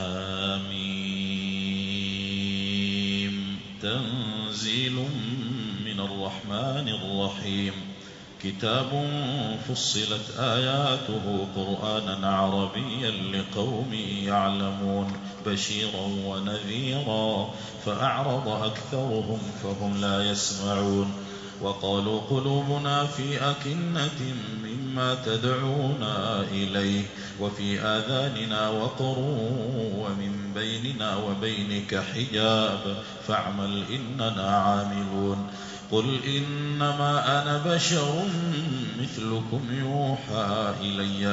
حميم تنزيل من الرحمن الرحيم كتاب فصلت آياته قرآنا عربيا لقوم يعلمون بشيرا ونذيرا فأعرض أكثرهم فهم لا يسمعون وقالوا قلوبنا في أكنة مما تدعونا إليه وفي آذاننا وقر ومن بيننا وبينك حجاب فاعمل إننا عاملون قل إنما أنا بشر مثلكم يوحى إلي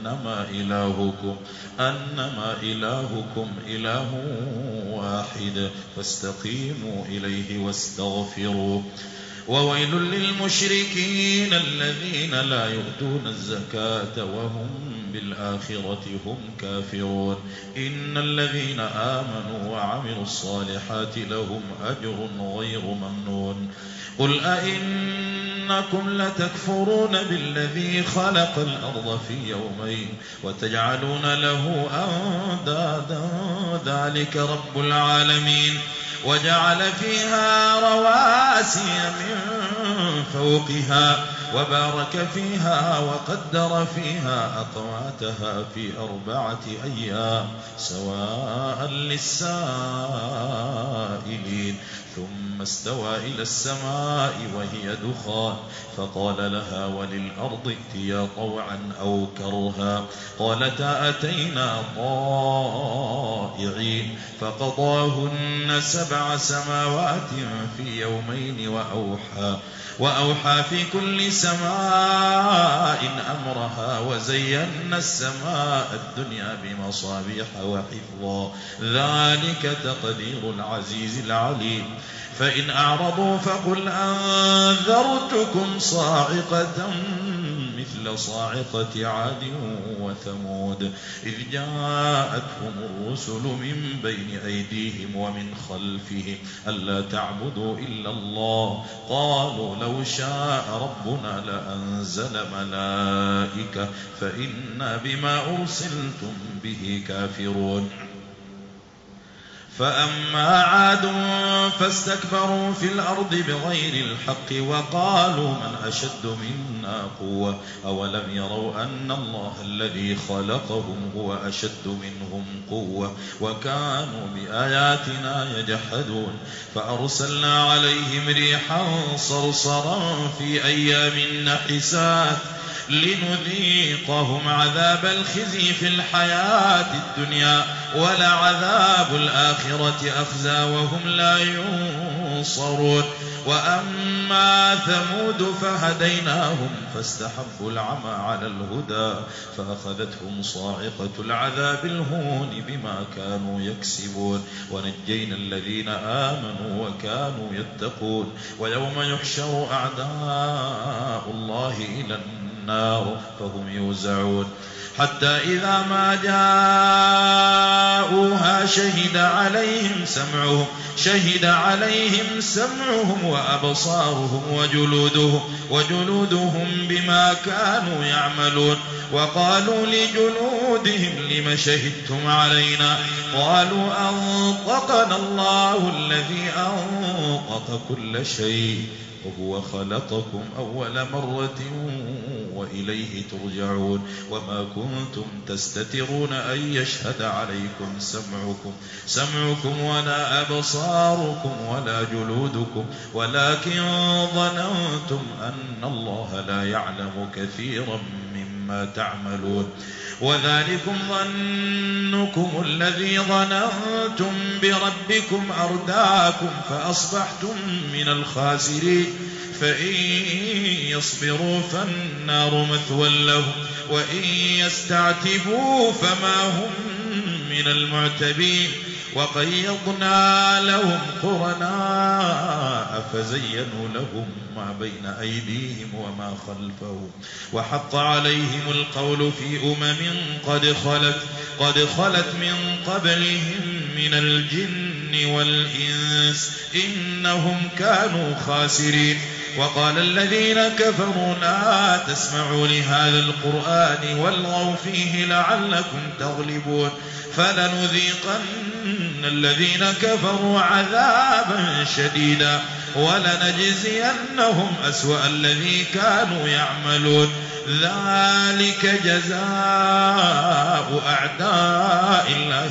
أنما إلهكم إله واحد فاستقيموا إليه واستغفروه وويل للمشركين الذين لا يؤتون الزكاة وهم بالآخرة هم كافرون إن الذين آمنوا وعملوا الصالحات لهم أجر غير ممنون قل أئنكم لتكفرون بالذي خلق الأرض في يومين وتجعلون له أندادا ذلك رب العالمين وجعل فيها رواسي من فوقها وبارك فيها وقدر فيها أقواتها في 4 أيام سواء للسائلين ثم استوى إلى السماء وهي دخان فقال لها وللأرض ائتيا طوعا أو كرها قالتا أتينا طائعين فقضاهن 7 سماوات في يومين وأوحى في كل سماء أمرها وزينا السماء الدنيا بمصابيح وحفظا ذلك تقدير العزيز العليم فإن أعرضوا فقل أنذرتكم صاعقة مثل صاعقة عاد وثمود إذ جاءتهم الرسل من بين أيديهم ومن خلفهم ألا تعبدوا إلا الله قالوا لو شاء ربنا لأنزل ملائكة فإنا بما أرسلتم به كافرون فأما عاد فاستكبروا في الأرض بغير الحق وقالوا من أشد منا قوة أولم يروا أن الله الذي خلقهم هو أشد منهم قوة وكانوا بآياتنا يجحدون فأرسلنا عليهم ريحا صرصرا في أيام نحسات لنذيقهم عذاب الخزي في الحياة الدنيا ولعذاب الآخرة أخزى وهم لا ينصرون وأما ثمود فهديناهم فاستحبوا العمى على الهدى فأخذتهم صاعقة العذاب الهون بما كانوا يكسبون ونجينا الذين آمنوا وكانوا يتقون ويوم يحشر أعداء الله إلى النار فهم يوزعون حتى إذا ما جاءوها شهد عليهم سمعهم وأبصارهم وجلودهم بما كانوا يعملون وقالوا لجلودهم لم شهدتم علينا قالوا أنطقنا الله الذي أنطق كل شيء وهو خلقكم أول مرة وإليه ترجعون وما كنتم تستترون أن يشهد عليكم سمعكم ولا أبصاركم ولا جلودكم ولكن ظننتم أن الله لا يعلم كثيرا مما تعملون وذلكم ظنكم الذي ظننتم بربكم أرداكم فأصبحتم من الخاسرين فإن يصبروا فالنار مثوى لهم وإن يستعتبوا فما هم من المعتبين وقيضنا لهم قرناء فزينوا لهم ما بين أيديهم وما خلفهم وحق عليهم القول في قد خلت من قبلهم من الجن والإنس إنهم كانوا خاسرين وقال الذين كفروا لا تسمعوا لهذا القرآن والغوا فيه لعلكم تغلبون فلنذيقن الذين كفروا عذابا شديدا ولنجزينهم أسوأ الذي كانوا يعملون ذلك جزاء أعداء الله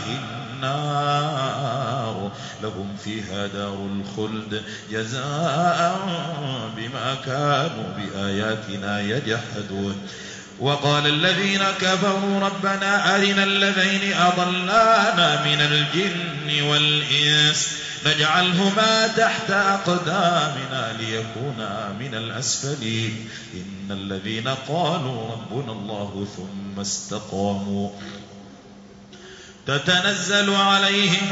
النار لهم فيها دار الخلد جزاء بما كانوا بآياتنا يجحدون وقال الذين كفروا ربنا أرنا الذين أضلانا من الجن والإنس نجعلهما تحت أقدامنا ليكونا من الأسفلين إن الذين قالوا ربنا الله ثم استقاموا تتنزل عليهم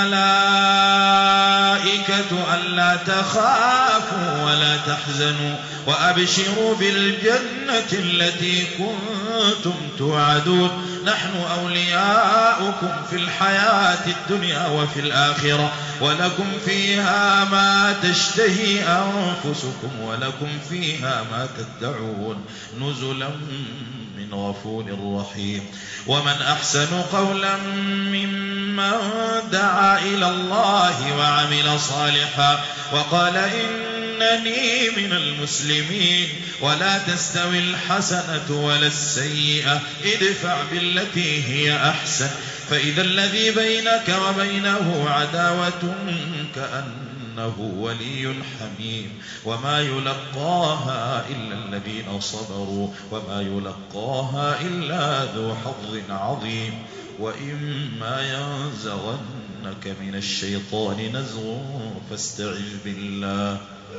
الملائكة ألا تخافوا ولا تحزنوا وأبشروا بالجنة التي كنتم توعدون نحن أولياؤكم في الحياة الدنيا وفي الآخرة ولكم فيها ما تشتهي أنفسكم ولكم فيها ما تدعون نزلا من غفور رحيم ومن أحسن قولا ممن دعا إلى الله وعمل صالحا وقال إنني من المسلمين ولا تستوي الحسنة ولا السيئة ادفع بالتي هي أحسن فإذا الذي بينك وبينه عداوة كأنه ولي حميم وما يلقاها إلا الذين صبروا وما يلقاها إلا ذو حظ عظيم وإما ينزغنك من الشيطان نزغ فاستعذ بالله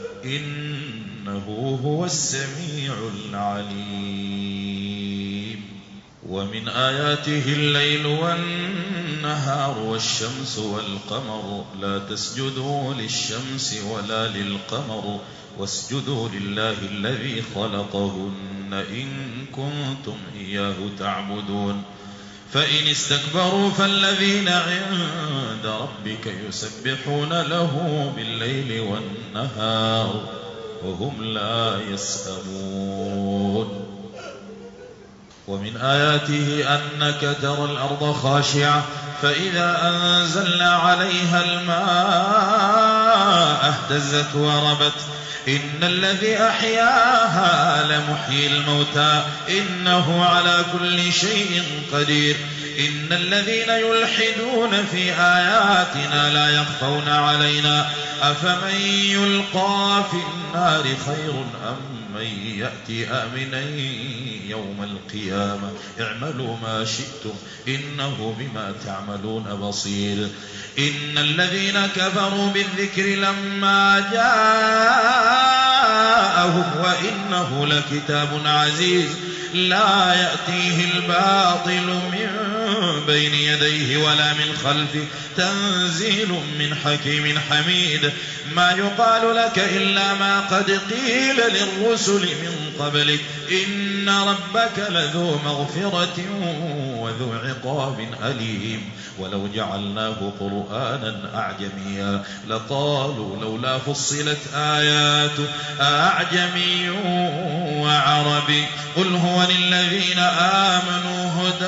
إنه هو السميع العليم ومن آياته الليل والنهار والشمس والقمر لا تسجدوا للشمس ولا للقمر واسجدوا لله الذي خلقهن إن كنتم إياه تعبدون فإن استكبروا فالذين عند ربك يسبحون له بالليل والنهار وهم لا يسأمون ومن آياته أنك ترى الأرض خاشعة فإذا أنزلنا عليها الماء اهتزت وربت إن الذي أحياها لمحيي الموتى إنه على كل شيء قدير إن الذين يلحدون في آياتنا لا يخفون علينا أفمن يلقى في النار خير أم من يأتي آمنا يوم القيامة اعملوا ما شئتم إنه بما تعملون بصير إن الذين كفروا بالذكر لما جاءهم وإنه لكتاب عزيز لا يأتيه الباطل من بين يديه ولا من خلفه تنزيل من حكيم حميد ما يقال لك إلا ما قد قيل للرسل من قبلك إن ربك لذو مغفرة وذو عقاب أليم ولو جعلناه قرآنا أعجميا لقالوا لولا فصلت آياته أعجمي وعربي قل هو للذين آمنوا هدى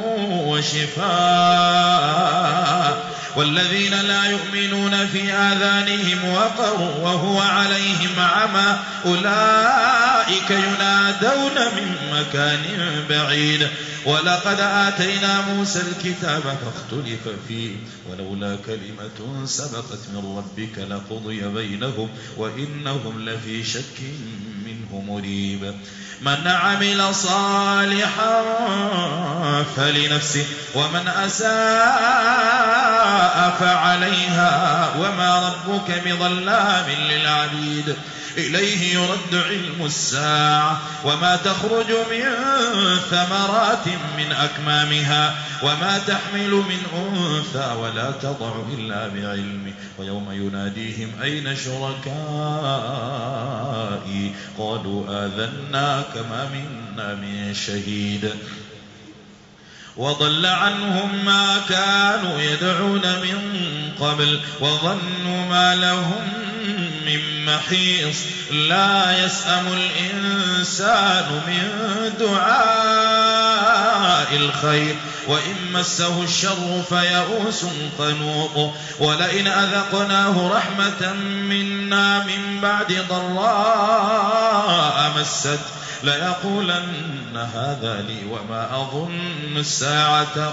وشفاء والذين لا يؤمنون في آذانهم وقر وهو عليهم عمى أولئك ينادون من مكان بعيد ولقد آتينا موسى الكتاب فاختلف فيه ولولا كلمة سبقت من ربك لقضي بينهم وإنهم لفي شك منه مريب من عمل صالحا فلنفسه ومن أساء فعليها وما ربك بظلام للعبيد إليه يرد علم الساعة وما تخرج من ثمرات من أكمامها وما تحمل من أنثى ولا تضع إلا بعلمه ويوم يناديهم أين شركائي قالوا آذناك ما منا من شهيد وضل عنهم ما كانوا يدعون من قبل وظنوا ما لهم من محيص لا يسأم الإنسان من دعاء الخير وإن مسه الشر فيئوس قنوط ولئن أذقناه رحمة منا من بعد ضراء مسته ليقولن هذا لي وما أظن الساعة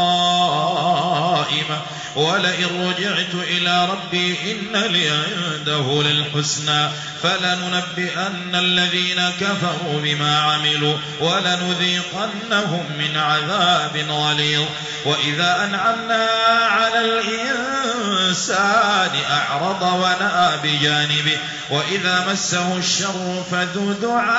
قائمة ولئن رجعت إلى ربي إن لي عنده للحسنى فلننبئن الذين كفروا بما عملوا ولنذيقنهم من عذاب غليظ وإذا أنعمنا على الإنسان أعرض ونأى بجانبه وإذا مسه الشر فذو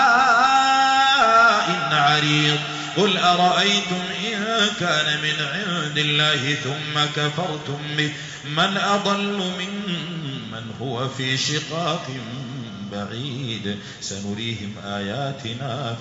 دعاء عريض قل أرأيتم إن كان من عند الله ثم كفرتم به من أضل ممن هو في شقاق بعيد سنريهم آياتنا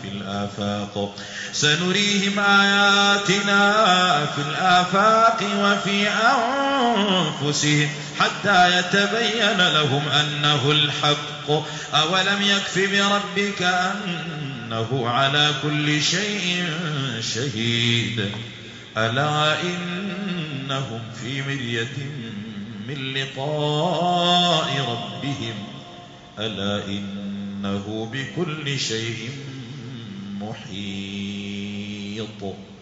في الآفاق وفي أنفسهم حتى يتبين لهم أنه الحق أولم يكف بربك أنه على كل شيء شهيد ألا إنهم في مرية من لقاء ربهم ألا إنه بكل شيء محيط